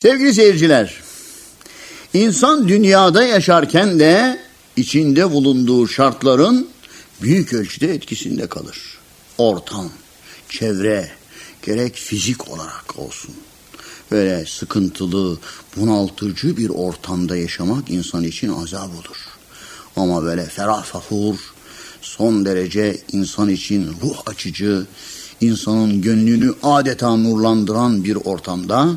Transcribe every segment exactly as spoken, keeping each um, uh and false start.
Sevgili seyirciler, insan dünyada yaşarken de içinde bulunduğu şartların büyük ölçüde etkisinde kalır. Ortam, çevre, gerek fizik olarak olsun. Böyle sıkıntılı, bunaltıcı bir ortamda yaşamak insan için azap olur. Ama böyle ferah fahur, son derece insan için ruh açıcı, insanın gönlünü adeta nurlandıran bir ortamda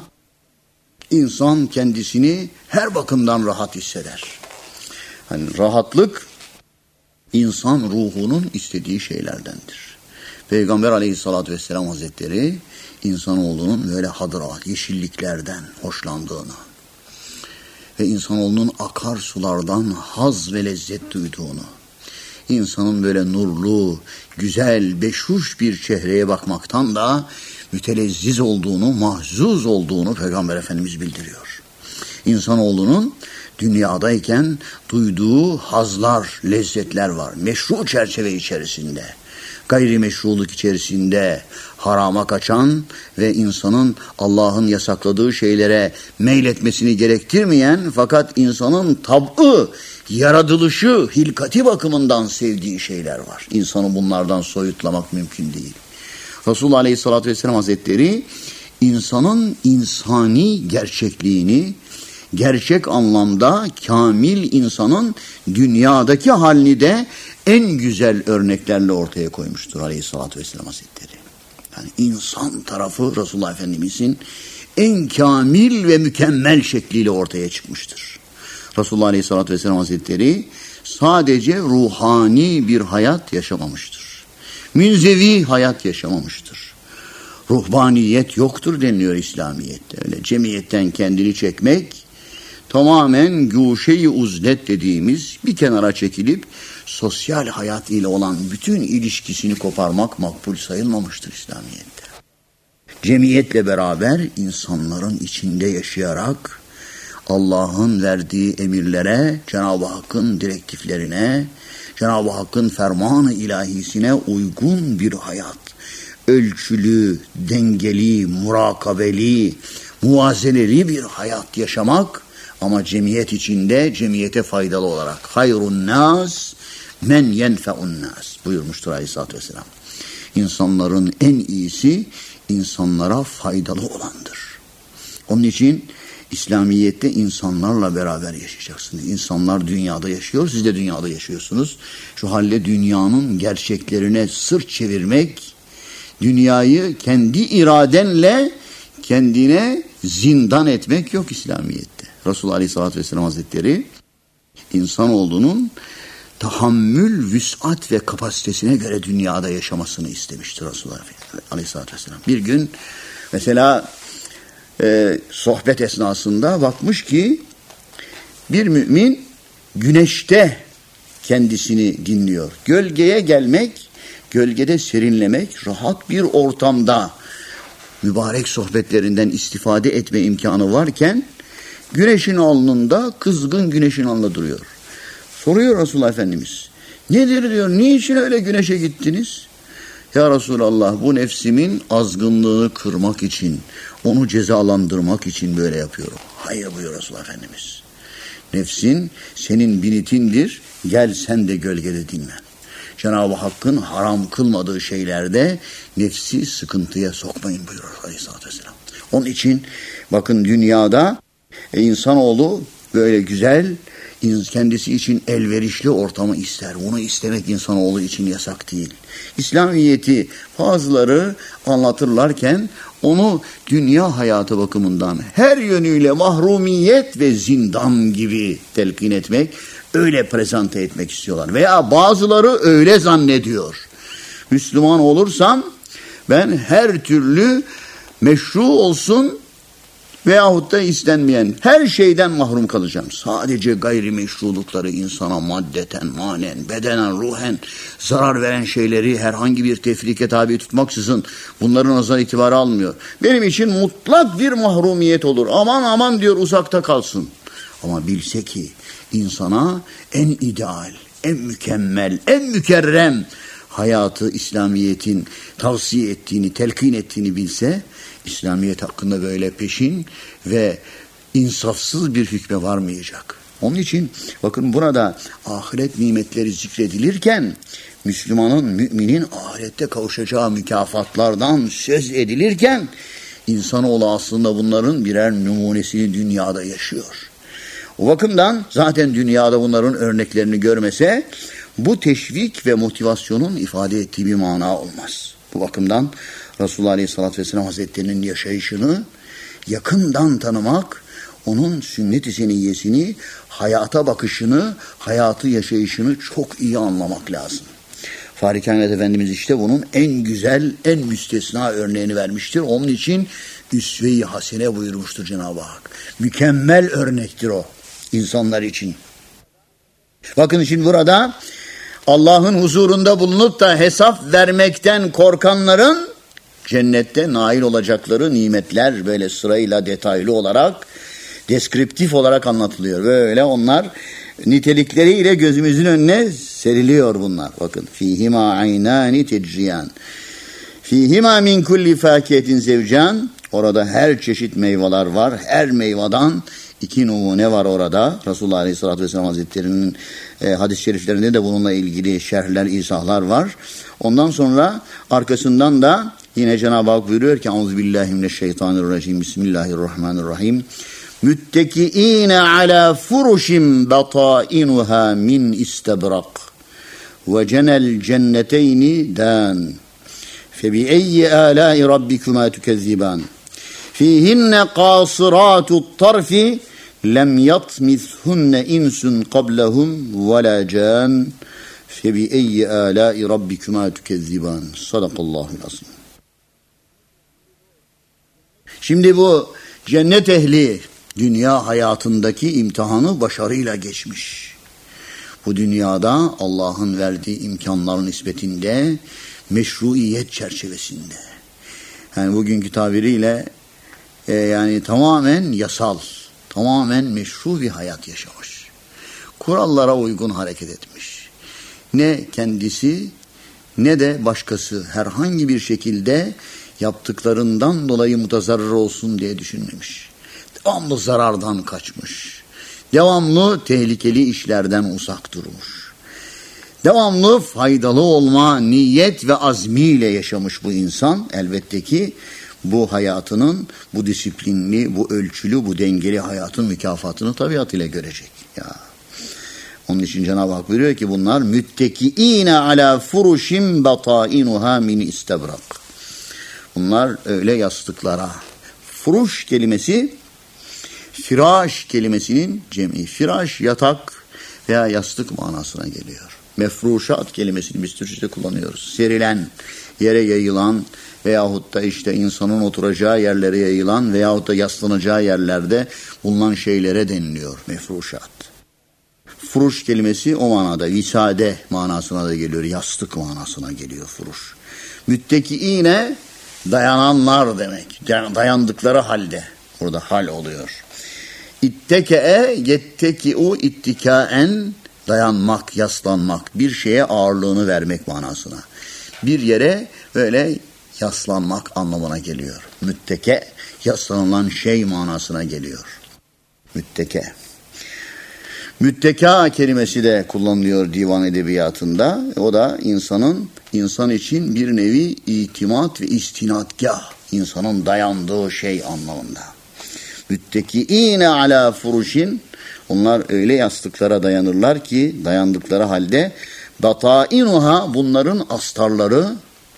insan kendisini her bakımdan rahat hisseder. Hani rahatlık insan ruhunun istediği şeylerdendir. Peygamber Aleyhisselatü Vesselam Hazretleri insanoğlunun böyle hadıra, yeşilliklerden hoşlandığını ve insanoğlunun akarsulardan haz ve lezzet duyduğunu, insanın böyle nurlu, güzel, beşuş bir çehreye bakmaktan da mütelezziz olduğunu, mahzuz olduğunu Peygamber Efendimiz bildiriyor. İnsanoğlunun dünyadayken duyduğu hazlar, lezzetler var. Meşru çerçeve içerisinde, gayrimeşruluk içerisinde harama kaçan ve insanın Allah'ın yasakladığı şeylere meyletmesini gerektirmeyen fakat insanın tab'ı, yaratılışı, hilkati bakımından sevdiği şeyler var. İnsanı bunlardan soyutlamak mümkün değil. Resulullah Aleyhisselatü Vesselam Hazretleri insanın insani gerçekliğini, gerçek anlamda kamil insanın dünyadaki halini de en güzel örneklerle ortaya koymuştur Aleyhisselatü Vesselam Hazretleri. Yani insan tarafı Resulullah Efendimiz'in en kamil ve mükemmel şekliyle ortaya çıkmıştır. Resulullah Aleyhisselatü Vesselam Hazretleri sadece ruhani bir hayat yaşamamıştır. Münzevi hayat yaşamamıştır. Ruhbaniyet yoktur deniliyor İslamiyet'te. Öyle cemiyetten kendini çekmek, tamamen guşe-i uzlet dediğimiz bir kenara çekilip sosyal hayat ile olan bütün ilişkisini koparmak makbul sayılmamıştır İslamiyet'te. Cemiyetle beraber insanların içinde yaşayarak Allah'ın verdiği emirlere, Cenab-ı Hakk'ın direktiflerine, Cenab-ı Hakk'ın ferman-ı ilahisine uygun bir hayat, ölçülü, dengeli, murakabeli, muvazeneli bir hayat yaşamak ama cemiyet içinde cemiyete faydalı olarak. Hayrun nas men yenfe'un nas buyurmuştur Aleyhisselatü Vesselam. İnsanların en iyisi insanlara faydalı olandır. Onun için İslamiyet'te insanlarla beraber yaşayacaksınız. İnsanlar dünyada yaşıyor, siz de dünyada yaşıyorsunuz. Şu halde dünyanın gerçeklerine sırt çevirmek, dünyayı kendi iradenle kendine zindan etmek yok İslamiyet'te. Resulullah Aleyhisselatü Vesselam Hazretleri insanoğlunun tahammül, vüs'at ve kapasitesine göre dünyada yaşamasını istemiştir Resulullah Aleyhisselatü Vesselam. Bir gün mesela e, sohbet esnasında bakmış ki bir mümin güneşte kendisini dinliyor. Gölgeye gelmek, gölgede serinlemek, rahat bir ortamda mübarek sohbetlerinden istifade etme imkanı varken güneşin alnında, kızgın güneşin alnında duruyor. Soruyor Resulullah Efendimiz. Nedir diyor, niçin öyle güneşe gittiniz? Ya Resulallah, bu nefsimin azgınlığını kırmak için, onu cezalandırmak için böyle yapıyorum. Hayır buyuruyor Resulullah Efendimiz. Nefsin senin binitindir, gel sen de gölgede dinlen. Cenab-ı Hakk'ın haram kılmadığı şeylerde nefsi sıkıntıya sokmayın buyuruyor Aleyhisselatü Vesselam. Onun için bakın dünyada e, insanoğlu böyle güzel, kendisi için elverişli ortamı ister. Bunu istemek insanoğlu için yasak değil. İslamiyet'i bazıları anlatırlarken onu dünya hayatı bakımından her yönüyle mahrumiyet ve zindan gibi telkin etmek, öyle prezente etmek istiyorlar. Veya bazıları öyle zannediyor. Müslüman olursam ben her türlü meşru olsun veyahut da istenmeyen her şeyden mahrum kalacağım. Sadece gayrimeşrulukları insana maddeten, manen, bedenen, ruhen zarar veren şeyleri herhangi bir tefrike tabi tutmaksızın bunların nazar itibarı almıyor. Benim için mutlak bir mahrumiyet olur. Aman aman diyor, uzakta kalsın. Ama bilse ki insana en ideal, en mükemmel, en mükerrem hayatı İslamiyet'in tavsiye ettiğini, telkin ettiğini bilse, İslamiyet hakkında böyle peşin ve insafsız bir hükme varmayacak. Onun için bakın burada ahiret nimetleri zikredilirken Müslümanın, müminin ahirette kavuşacağı mükafatlardan söz edilirken insanoğlu aslında bunların birer numunesini dünyada yaşıyor. O bakımdan zaten dünyada bunların örneklerini görmese bu teşvik ve motivasyonun ifade ettiği bir mana olmaz. Bu bakımdan Resulullah Aleyhisselatü Vesselam Hazretleri'nin yaşayışını yakından tanımak, onun sünnet-i seniyyesini, hayata bakışını, hayatı yaşayışını çok iyi anlamak lazım. Fahri Kainat Efendimiz işte bunun en güzel, en müstesna örneğini vermiştir. Onun için üsve-i hasene buyurmuştur Cenab-ı Hak. Mükemmel örnektir o insanlar için. Bakın şimdi burada Allah'ın huzurunda bulunup da hesap vermekten korkanların cennette nail olacakları nimetler böyle sırayla detaylı olarak, deskriptif olarak anlatılıyor. Böyle onlar nitelikleriyle gözümüzün önüne seriliyor bunlar. Bakın. Fihima aynani tecriyan. Fihima min kulli fakiyetin zevcan. Orada her çeşit meyveler var. Her meyveden iki numune var orada. Resulullah Aleyhisselatü Vesselam Hazretleri'nin e, hadis-i şeriflerinde de bununla ilgili şerhler, izahlar var. Ondan sonra arkasından da yine Cenab-ı Hak buyuruyor ki Euzubillahimineşşeytanirracim. Bismillahirrahmanirrahim. Müttekiine ala furuşin batainuha min istebrak ve cenel cenneteyni dan febi eyyi alâi rabbikuma tukezziban fihinne qasıratut tarfi lem yatmithunne insun qablahum ve la can febi eyyi alâi rabbikuma tukezziban. Sadakallahul azim. Şimdi bu cennet ehli dünya hayatındaki imtihanı başarıyla geçmiş. Bu dünyada Allah'ın verdiği imkanların nispetinde, meşruiyet çerçevesinde. Yani bugünkü tabiriyle e, yani tamamen yasal, tamamen meşru bir hayat yaşamış. Kurallara uygun hareket etmiş. Ne kendisi ne de başkası herhangi bir şekilde yaptıklarından dolayı mutazarrır olsun diye düşünmemiş. Devamlı zarardan kaçmış. Devamlı tehlikeli işlerden uzak durmuş. Devamlı faydalı olma niyet ve azmiyle yaşamış bu insan. Elbette ki bu hayatının, bu disiplinli, bu ölçülü, bu dengeli hayatın mükafatını tabiatıyla görecek. Ya. Onun için Cenab-ı Hak buyuruyor ki bunlar müttekiine ala furuşin batainuha min istebrak. Bunlar öyle yastıklara. Furuş kelimesi firaş kelimesinin cem'i. Firaş yatak veya yastık manasına geliyor. Mefruşat kelimesini biz Türkçe'de kullanıyoruz. Serilen, yere yayılan veyahut da işte insanın oturacağı yerlere yayılan veyahut da yaslanacağı yerlerde bulunan şeylere deniliyor mefruşat. Furuş kelimesi o manada, visade manasına da geliyor. Yastık manasına geliyor furuş. Müttekiine dayananlar demek. Dayandıkları halde. Burada hal oluyor. İtteke'e yetteki'u ittikaen dayanmak, yaslanmak. Bir şeye ağırlığını vermek manasına. Bir yere böyle yaslanmak anlamına geliyor. Mütteke, yaslanılan şey manasına geliyor. Mütteke. Mütteka kelimesi de kullanılıyor divan edebiyatında. O da insanın, insan için bir nevi itimat ve istinadgah. İnsanın dayandığı şey anlamında. Müttekiine ala furuşin. Onlar öyle yastıklara dayanırlar ki dayandıkları halde batainuha bunların astarları,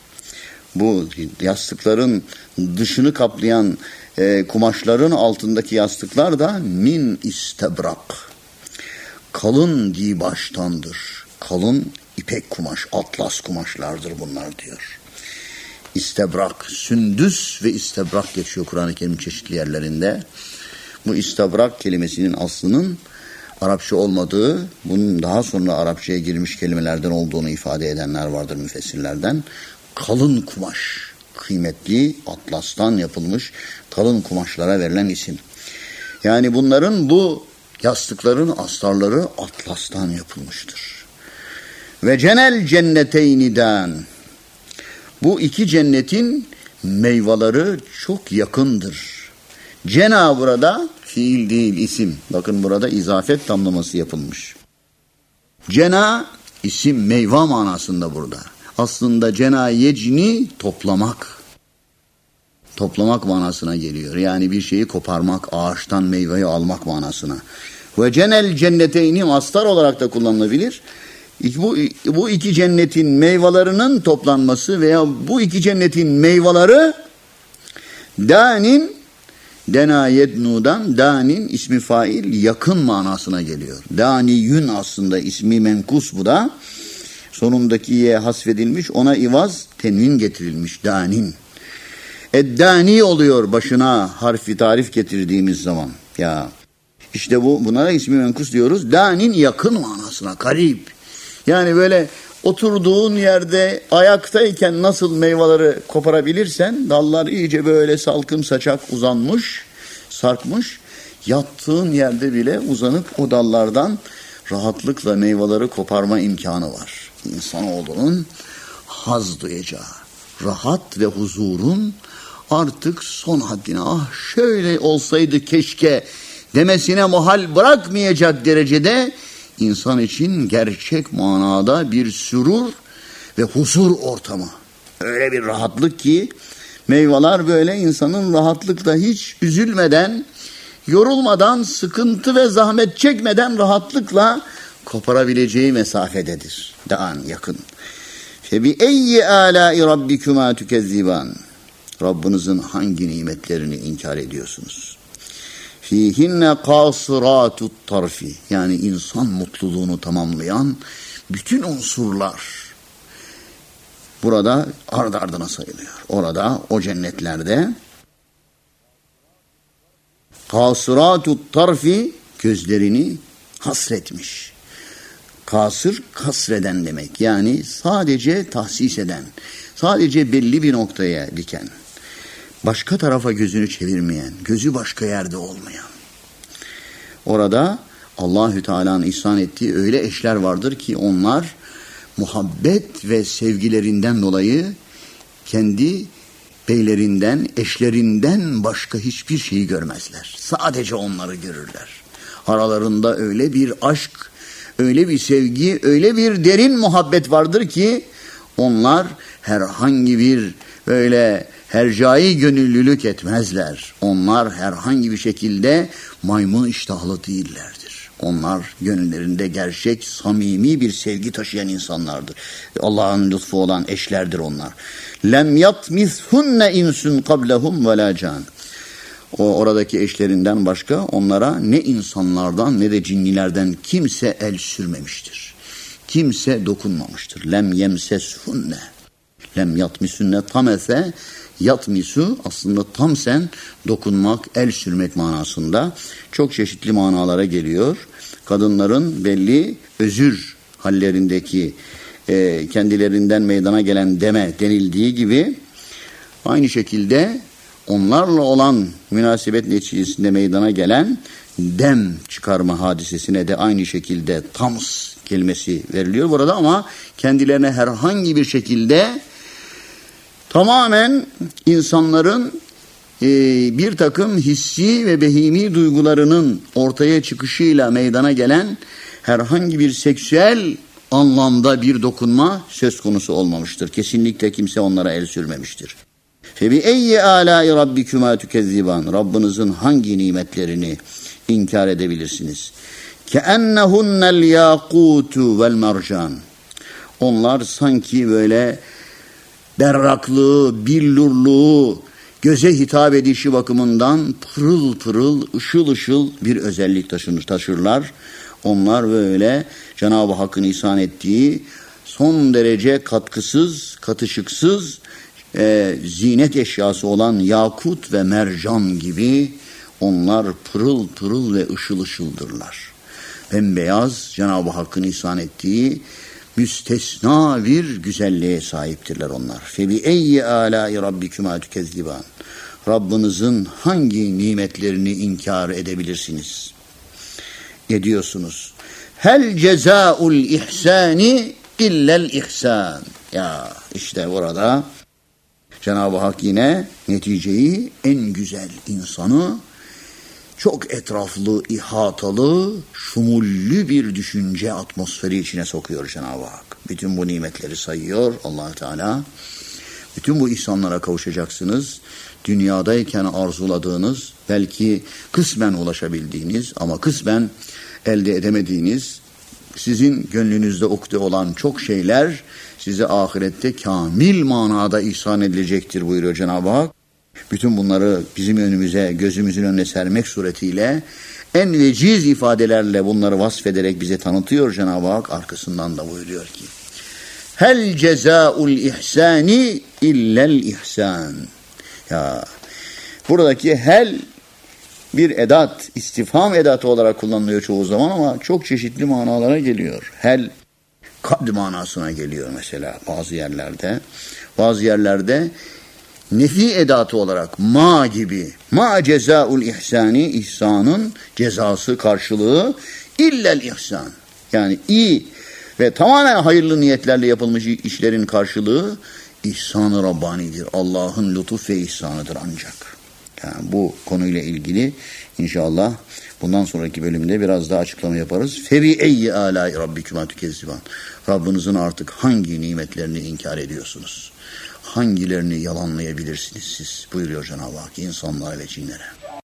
bu yastıkların dışını kaplayan e, kumaşların altındaki yastıklar da min istebrak. Kalın dibaştandır. Kalın ipek kumaş, atlas kumaşlardır bunlar diyor. İstebrak, sündüs ve istebrak geçiyor Kur'an-ı Kerim çeşitli yerlerinde. Bu istebrak kelimesinin aslının Arapça olmadığı, bunun daha sonra Arapçaya girmiş kelimelerden olduğunu ifade edenler vardır müfessirlerden. Kalın kumaş, kıymetli atlastan yapılmış kalın kumaşlara verilen isim. Yani bunların bu yastıkların astarları atlastan yapılmıştır. Ve cenel cenneteyniden, bu iki cennetin meyveleri çok yakındır. Cena burada fiil değil, isim. Bakın burada izafet tamlaması yapılmış. Cena isim, meyve manasında burada. Aslında cena yecni toplamak. Toplamak manasına geliyor. Yani bir şeyi koparmak, ağaçtan meyveyi almak manasına. Ve cenel cenneteyni mastar olarak da kullanılabilir. Bu, bu iki cennetin meyvelerinin toplanması veya bu iki cennetin meyveleri danin, dena yednu'dan danin ismi fail yakın manasına geliyor. Daniyün aslında ismi menkus bu da. Sonundaki ye hasfedilmiş, ona ivaz tenvin getirilmiş danin. Eddani oluyor başına harfi tarif getirdiğimiz zaman. Ya işte bu, bunlara ismi menkus diyoruz. Danin yakın manasına, karib. Yani böyle oturduğun yerde ayaktayken nasıl meyveleri koparabilirsen, dallar iyice böyle salkım saçak uzanmış, sarkmış. Yattığın yerde bile uzanıp o dallardan rahatlıkla meyveleri koparma imkanı var. İnsanoğlunun haz duyacağı, rahat ve huzurun artık son haddine, ah şöyle olsaydı keşke demesine muhal bırakmayacak derecede insan için gerçek manada bir sürur ve huzur ortamı. Öyle bir rahatlık ki meyveler böyle insanın rahatlıkla hiç üzülmeden, yorulmadan, sıkıntı ve zahmet çekmeden rahatlıkla koparabileceği mesafededir. Dağın yakın. Febi eyyi alâi rabbikuma tükezziban. Rabbinizin hangi nimetlerini inkar ediyorsunuz? Fihinne kasıratut tarfi. Yani insan mutluluğunu tamamlayan bütün unsurlar burada ard ardına sayılıyor. Orada o cennetlerde kasıratut tarfi gözlerini hasretmiş. Kasır kasreden demek. Yani sadece tahsis eden, sadece belli bir noktaya diken, başka tarafa gözünü çevirmeyen, gözü başka yerde olmayan. Orada Allahü Teala'nın ihsan ettiği öyle eşler vardır ki onlar muhabbet ve sevgilerinden dolayı kendi beylerinden, eşlerinden başka hiçbir şeyi görmezler. Sadece onları görürler. Aralarında öyle bir aşk, öyle bir sevgi, öyle bir derin muhabbet vardır ki onlar herhangi bir böyle hercai gönüllülük etmezler. Onlar herhangi bir şekilde maymun iştahlı değillerdir. Onlar gönüllerinde gerçek, samimi bir sevgi taşıyan insanlardır. Allah'ın lütfu olan eşlerdir onlar. Lem yatmishunne insun qablahum ve la can. O oradaki eşlerinden başka onlara ne insanlardan ne de cinnilerden kimse el sürmemiştir. Kimse dokunmamıştır. Lem yemseshunne. Lem yatmisunne tamese. Yatmisu aslında tam sen dokunmak, el sürmek manasında çok çeşitli manalara geliyor. Kadınların belli özür hallerindeki e, kendilerinden meydana gelen deme denildiği gibi aynı şekilde onlarla olan münasebet neticesinde meydana gelen dem çıkarma hadisesine de aynı şekilde tams kelimesi veriliyor burada ama kendilerine herhangi bir şekilde tamamen insanların e, bir takım hissi ve behimi duygularının ortaya çıkışıyla meydana gelen herhangi bir seksüel anlamda bir dokunma söz konusu olmamıştır. Kesinlikle kimse onlara el sürmemiştir. Febi eyyi alâi rabbikuma tükezziban. Rabbinizin hangi nimetlerini inkar edebilirsiniz? Keennehunnel yakutu vel mercan. Onlar sanki böyle berraklığı, billurluğu, göze hitap edişi bakımından pırıl pırıl, ışıl ışıl bir özellik taşınır, taşırlar. Onlar böyle Cenab-ı Hakk'ın ihsan ettiği son derece katkısız, katışıksız e, zinet eşyası olan yakut ve mercan gibi onlar pırıl pırıl ve ışıl ışıldırlar. Bembeyaz Cenab-ı Hakk'ın ihsan ettiği müstesna bir güzelliğe sahiptirler onlar. Febi eyyi alâi rabbikuma tükezziban. Rabbinizin hangi nimetlerini inkar edebilirsiniz? Ediyorsunuz. Hel cezaul ihsani illel ihsan. Ya işte burada Cenab-ı Hak yine neticeyi en güzel insanı çok etraflı, ihatalı, şumullü bir düşünce atmosferi içine sokuyor Cenab-ı Hak. Bütün bu nimetleri sayıyor Allah Teala. Bütün bu ihsanlara kavuşacaksınız. Dünyadayken arzuladığınız, belki kısmen ulaşabildiğiniz ama kısmen elde edemediğiniz, sizin gönlünüzde ukde olan çok şeyler size ahirette kamil manada ihsan edilecektir buyuruyor Cenab-ı Hak. Bütün bunları bizim önümüze, gözümüzün önüne sermek suretiyle en veciz ifadelerle bunları vasfederek bize tanıtıyor Cenab-ı Hak. Arkasından da buyuruyor ki: Hel cezaul ihsani illel ihsan. Ya buradaki hel bir edat, istifham edatı olarak kullanılıyor çoğu zaman ama çok çeşitli manalara geliyor. Hel kad manasına geliyor mesela bazı yerlerde. Bazı yerlerde nefi edatı olarak ma gibi. Ma cezaul ihsani, ihsanın cezası, karşılığı illel ihsan. Yani iyi ve tamamen hayırlı niyetlerle yapılmış işlerin karşılığı ihsan-ı Rabbani'dir. Allah'ın lütuf ve ihsanıdır ancak. Yani bu konuyla ilgili inşallah bundan sonraki bölümde biraz daha açıklama yaparız. Febi eyyi alâi rabbikuma tükezziban. Rabbinizin artık hangi nimetlerini inkar ediyorsunuz? Hangilerini yalanlayabilirsiniz siz? Buyuruyor Cenab-ı Hak insanlara ve cinlere.